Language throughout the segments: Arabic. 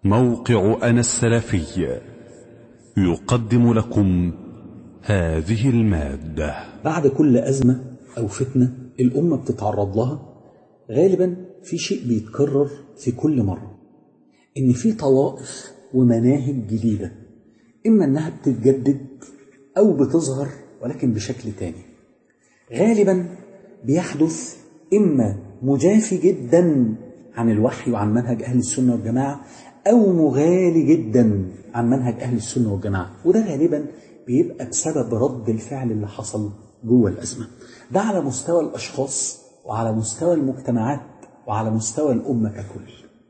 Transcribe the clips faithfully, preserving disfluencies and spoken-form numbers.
موقع أنا السلفي يقدم لكم هذه المادة. بعد كل أزمة أو فتنة الأمة بتتعرض لها غالبا في شيء بيتكرر في كل مرة، إن في طوائف ومناهج جديدة، إما أنها بتتجدد أو بتظهر ولكن بشكل تاني. غالبا بيحدث إما مجافي جدا عن الوحي وعن منهج أهل السنة والجماعة، أو مغالي جدا عن منهج أهل السنة والجماعة، وده غالبا بيبقى بسبب رد الفعل اللي حصل جوه الأزمة. ده على مستوى الأشخاص وعلى مستوى المجتمعات وعلى مستوى الأمة ككل.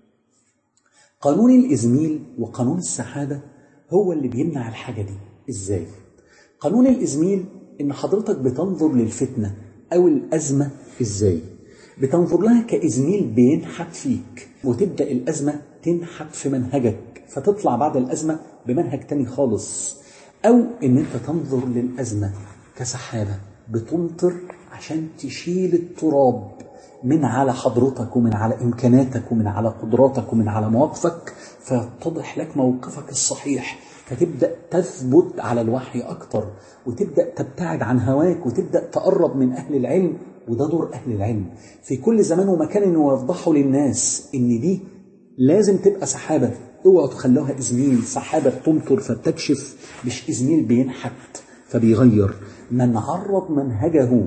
قانون الإزميل وقانون السحابة هو اللي بيمنع الحاجة دي. إزاي؟ قانون الإزميل إن حضرتك بتنظر للفتنة أو الأزمة إزاي؟ بتنظر لها كإزميل بينحت فيك، وتبدأ الأزمة تنحت في منهجك، فتطلع بعد الأزمة بمنهج تاني خالص. أو إن أنت تنظر للأزمة كسحابة بتمطر عشان تشيل التراب من على حضرتك ومن على إمكاناتك ومن على قدراتك ومن على مواقفك، فيتضح لك موقفك الصحيح، فتبدأ تثبت على الوحي أكتر، وتبدأ تبتعد عن هواك، وتبدأ تقرب من أهل العلم. وده دور أهل العلم في كل زمان ومكان، إنه يوضحوا للناس إن دي لازم تبقى سحابة. اوعوا تخلوها إزميل، سحابة بتمطر فتكشف، مش إزميل بينحت فبيغير. من عرض منهجه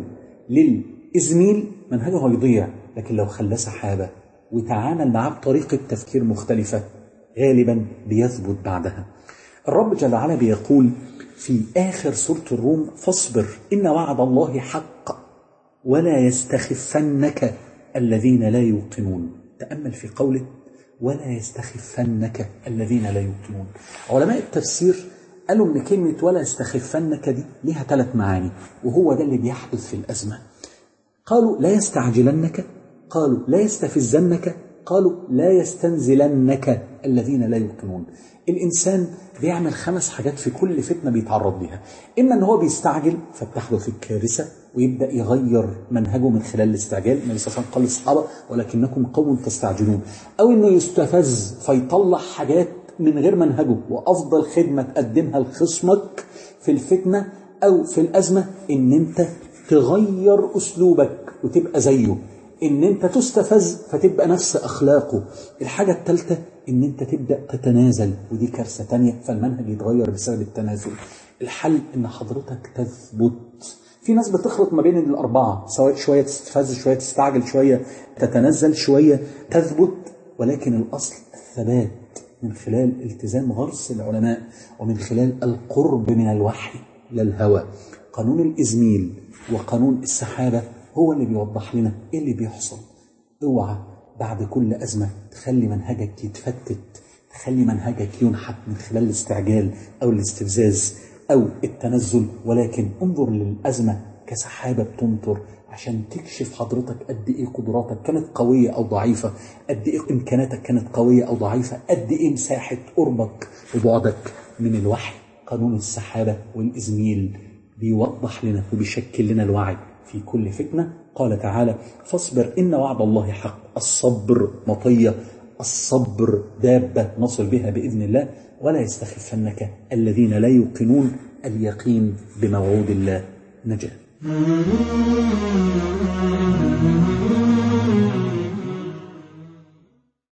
للإزميل منهجه هيضيع، لكن لو خلاه سحابة وتعامل معاه بطريقة تفكير مختلفة غالبا بيثبت بعدها. الرب جل وعلا بيقول في آخر سورة الروم: فاصبر إن وعد الله حق ولا يستخفنك الذين لا يوقنون. تأمل في قوله ولا يستخفنك الذين لا يوقنون. علماء التفسير قالوا ان كلمة ولا يستخفنك دي لها ثلاث معاني، وهو ده اللي بيحدث في الأزمة. قالوا لا يستعجلنك، قالوا لا يستفزنك، قالوا لا يستنزلنك الذين لا يوقنون. الإنسان بيعمل خمس حاجات في كل فتنة بيتعرض لها: إما أن هو بيستعجل فبتحدث الكارثة ويبدأ يغير منهجه من خلال الاستعجال، النبي صلى الله عليه وسلم قال للصحابة ولكنكم قوم تستعجلون. أو أنه يستفز فيطلع حاجات من غير منهجه، وأفضل خدمة تقدمها لخصمك في الفتنة أو في الأزمة إن أنت تغير أسلوبك وتبقى زيه، إن أنت تستفز فتبقى نفس أخلاقه. الحاجة الثالثة إن أنت تبدأ تتنازل، ودي كارثة تانية، فالمنهج يتغير بسبب التنازل. الحل إن حضرتك تثبت. في ناس بتخلط ما بين الأربعة، سواء شوية تستفز، شوية تستعجل، شوية تتنزل، شوية تثبت، ولكن الأصل الثبات من خلال التزام غرس العلماء ومن خلال القرب من الوحي لا الهوى. قانون الإزميل وقانون السحابة هو اللي بيوضح لنا إيه اللي بيحصل. اوعى بعد كل أزمة تخلي منهجك يتفتت، تخلي منهجك ينحت من خلال الاستعجال أو الاستفزاز أو التنزل، ولكن انظر للأزمة كسحابة بتمطر عشان تكشف حضرتك قد إيه قدراتك كانت قوية أو ضعيفة، قد إيه إمكاناتك كانت قوية أو ضعيفة، قد إيه مساحة قربك وبعدك من الوحي. قانون السحابة والإزميل بيوضح لنا وبيشكل لنا الوعي في كل فتنة. قال تعالى: فاصبر إن وعد الله حق. الصبر مطية، الصبر دابة نصل بها بإذن الله. ولا يستخفنك الذين لا يوقنون. اليقين بموعود الله نجاة.